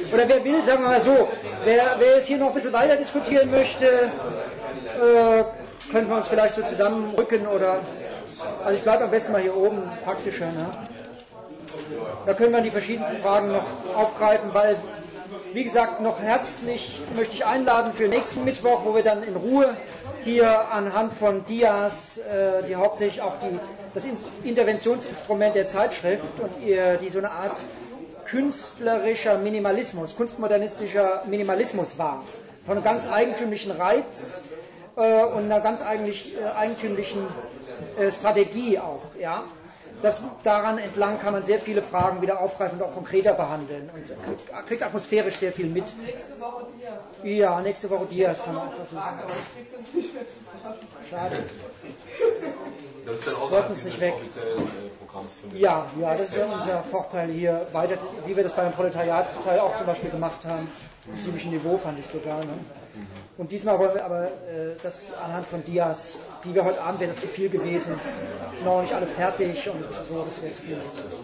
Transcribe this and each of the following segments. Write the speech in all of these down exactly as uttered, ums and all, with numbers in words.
Oder wer will, sagen wir mal so, wer, wer jetzt hier noch ein bisschen weiter diskutieren möchte, äh, könnten wir uns vielleicht so zusammenrücken oder, also ich bleibe am besten mal hier oben, das ist praktischer, ne? Da können wir die verschiedensten Fragen noch aufgreifen, weil, wie gesagt, noch herzlich möchte ich einladen für nächsten Mittwoch, wo wir dann in Ruhe hier anhand von Dias, äh, die hauptsächlich auch die, das Interventionsinstrument der Zeitschrift und ihr, die so eine Art künstlerischer Minimalismus, kunstmodernistischer Minimalismus war, von einem ganz eigentümlichen Reiz äh, und einer ganz eigentlich äh, eigentümlichen äh, Strategie auch, ja. Das, daran entlang kann man sehr viele Fragen wieder aufgreifen und auch konkreter behandeln und kriegt, kriegt atmosphärisch sehr viel mit. Nächste Woche Dias. Ja, nächste Woche Dias kann man einfach so sagen. Schade. Das ist dann außerhalb dieses nicht weg. offiziellen äh, Programms von der Ja, ja, das ist ja unser Vorteil hier, weiter, wie wir das beim Proletariatsteil auch zum Beispiel gemacht haben. Ein ziemliches Niveau fand ich sogar. Ne? Und diesmal wollen wir aber äh, das anhand von Dias, die wir heute Abend, wäre das zu viel gewesen, sind noch nicht alle fertig und so, das wäre zu viel.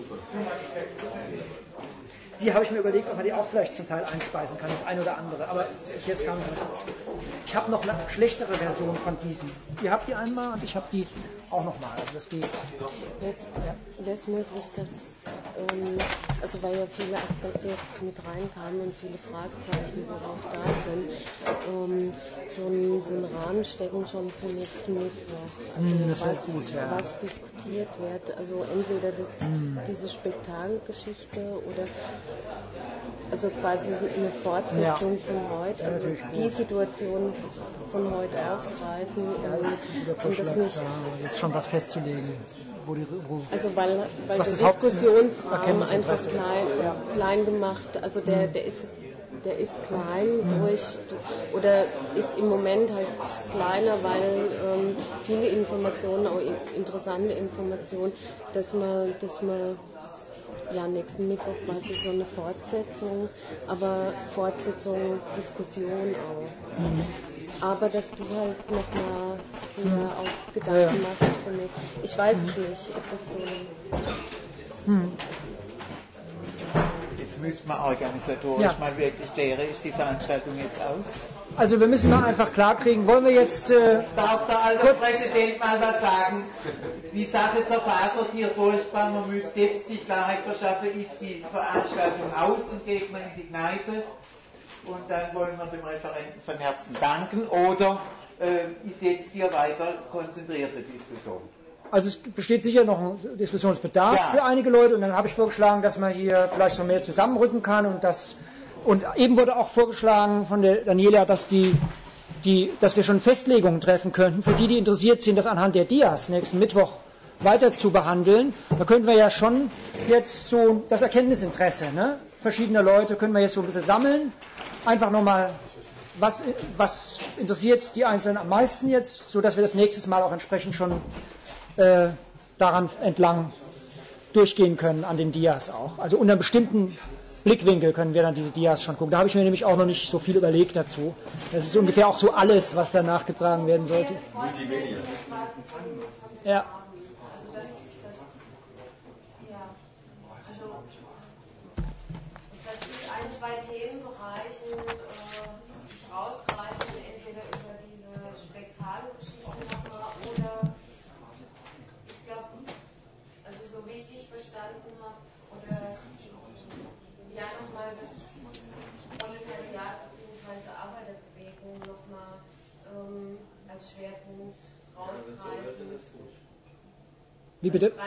Die habe ich mir überlegt, ob man die auch vielleicht zum Teil einspeisen kann, das eine oder andere, aber bis jetzt kam es nicht dazu. Ich habe noch eine schlechtere Version von diesen. Ihr habt die einmal und ich habe die auch nochmal, also das geht. Wäre es möglich, dass, ähm, also weil ja viele Aspekte jetzt mit reinkamen und viele Fragezeichen worauf da sind, ähm, so, einen, so einen Rahmen stecken schon für nächsten Mittwoch. Also mm, das wäre was, gut, ja. was diskutiert wird, also entweder das, mm. diese Spektakelgeschichte oder also quasi eine Fortsetzung ja. von heute, also ja, die Situation von heute aufgreifen ja, das ist ein guter Vorschlag, und das nicht, ja, jetzt schon was festzulegen. Wo die, wo also weil, weil der Diskussionsrahmen einfach klein, ja. klein gemacht, also der, der ist der ist klein mhm. durch oder ist im Moment halt kleiner, weil ähm, viele Informationen, auch interessante Informationen, dass man, dass man ja, nächsten Mittwoch quasi so eine Fortsetzung, aber Fortsetzung, Diskussion auch. Mhm. Aber dass du halt nochmal mhm. auch Gedanken ja, ja. machst für mich. Ich weiß mhm. es nicht, ist jetzt so. Mhm. Jetzt müsste man organisatorisch ja. mal wirklich klären, ist die Veranstaltung jetzt aus? Also wir müssen mal einfach klarkriegen, wollen wir jetzt... Äh, Darf der alte Präsident mal was sagen? Die Sache zerfasert hier furchtbar, man müsste jetzt die Klarheit verschaffen, ist die Veranstaltung aus und geht man in die Kneipe und dann wollen wir dem Referenten von Herzen danken oder äh, ist jetzt hier weiter konzentrierte Diskussion? Also es besteht sicher noch ein Diskussionsbedarf ja. für einige Leute und dann habe ich vorgeschlagen, dass man hier vielleicht noch mehr zusammenrücken kann und das und eben wurde auch vorgeschlagen von der Daniela, dass die, die, dass wir schon Festlegungen treffen könnten für die, die interessiert sind, das anhand der Dias nächsten Mittwoch weiter zu behandeln. Da können wir ja schon jetzt so das Erkenntnisinteresse, ne, verschiedener Leute können wir jetzt so ein bisschen sammeln. Einfach nochmal, was, was interessiert die Einzelnen am meisten jetzt, sodass wir das nächstes Mal auch entsprechend schon äh, daran entlang durchgehen können, an den Dias auch. Also unter einem bestimmten Blickwinkel können wir dann diese Dias schon gucken. Da habe ich mir nämlich auch noch nicht so viel überlegt dazu. Das ist ungefähr auch so alles, was da nachgetragen werden sollte. Multimedia. Ja. Ein, zwei Themenbereichen äh, sich rausgreifen, entweder über diese Spektakelgeschichte nochmal oder ich glaube, also so wie ich dich verstanden habe, oder ja nochmal das Proletariat bzw. Arbeiterbewegung nochmal ähm, als Schwerpunkt rausgreifen. Wie bitte?